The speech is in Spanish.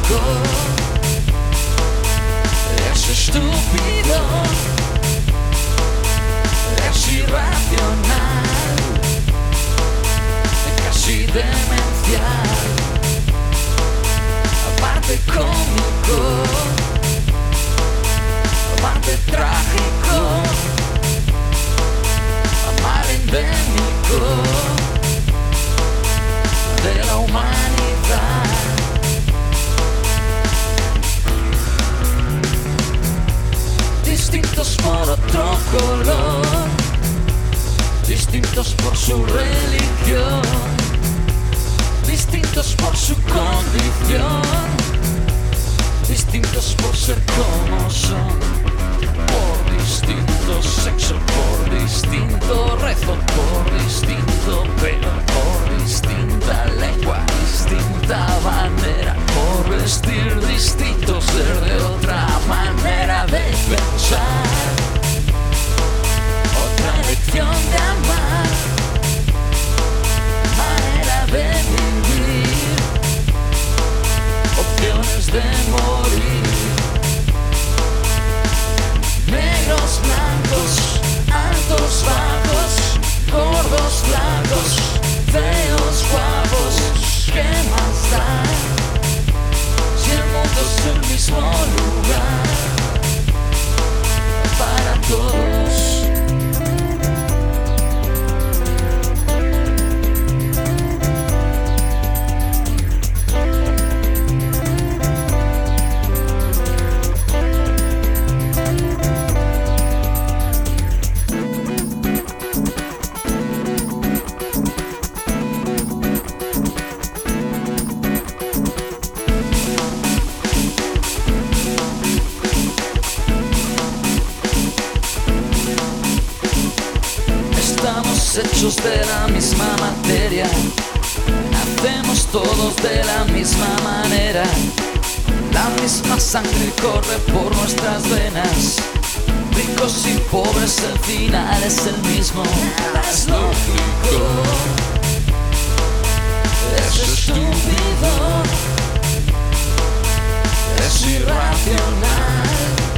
cómico, es estúpido, es irracional, casi demencial, aparte cómico, aparte trágico, mal endémico de la humanidad. Distintos por otro color, distintos por su religión, distintos por su condición, distintos por ser como son, por distinto sexo, por distinto rezo, por distinto pelo, por distinta lengua, distinta bandera, por vestir distinto, ser de otra manera de pensar, otra elección de amar, manera de vivir, opciones de morir, negros, blancos, altos, bajos, gordos, blancos, feos, guapos, ¿qué más da? Si el mundo es el mismo lugar para todos. Hechos de la misma materia, nacemos todos de la misma manera, la misma sangre corre por nuestras venas, ricos y pobres el final es el mismo, nada es lógico, es estúpido, es irracional,